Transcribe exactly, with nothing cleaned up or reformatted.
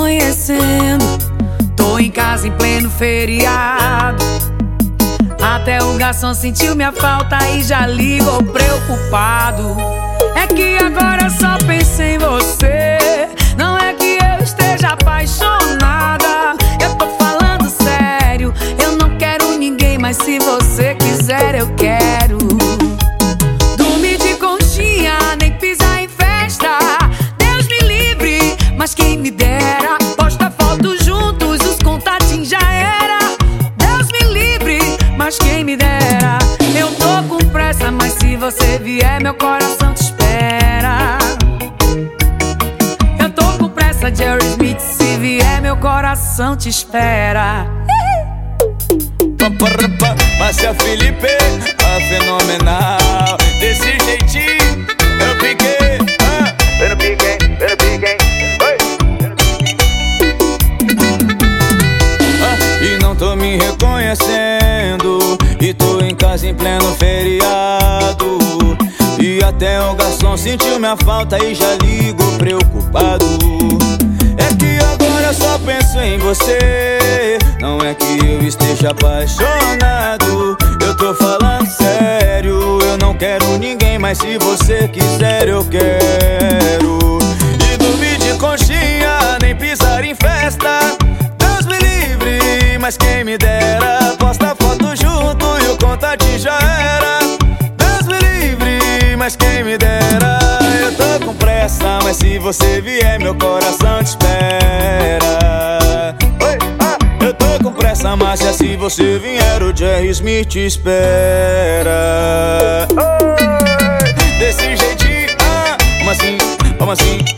reconhecendo. Tô em casa em pleno feriado. Até o garçom sentiu minha falta e já ligou preocupado. É que agora eu só penso em você. Não é que eu esteja apaixonada, eu tô falando sério. Eu não quero ninguém, mas se você quiser eu quero. Dormir de conchinha, nem pisar em festa. Deus me livre, mas quem me dera. Posta foto juntos, os contatinhos já era. Deus me livre, mas quem me dera. Eu tô com pressa, mas se você vier meu coração te espera. Eu tô com pressa, Jerry Smith, se vier meu coração te espera. Márcia Felipe, a fenomenal. Desse jeitinho eu piquei, ah. Eu piquei, eu piquei, oi. Ah, e não tô me reconhecendo. E tô em casa em pleno feriado. E até o garçom sentiu minha falta e já ligou preocupado. É que agora eu só penso em você. Não é que eu esteja apaixonado, eu tô falando sério. Eu não quero ninguém, mas se você quiser eu quero. E dormir de conchinha, nem pisar em festa. Deus me livre, mas quem me dera. Posta foto junto e o contatinho já era. Deus me livre, mas quem me dera. Eu tô com pressa, mas se você vier meu coração te espera. Oi, ah, eu tô com pressa, Márcia, se você vier o Jerry Smith te espera. Oi, desse jeitinho, ah, como assim, como assim?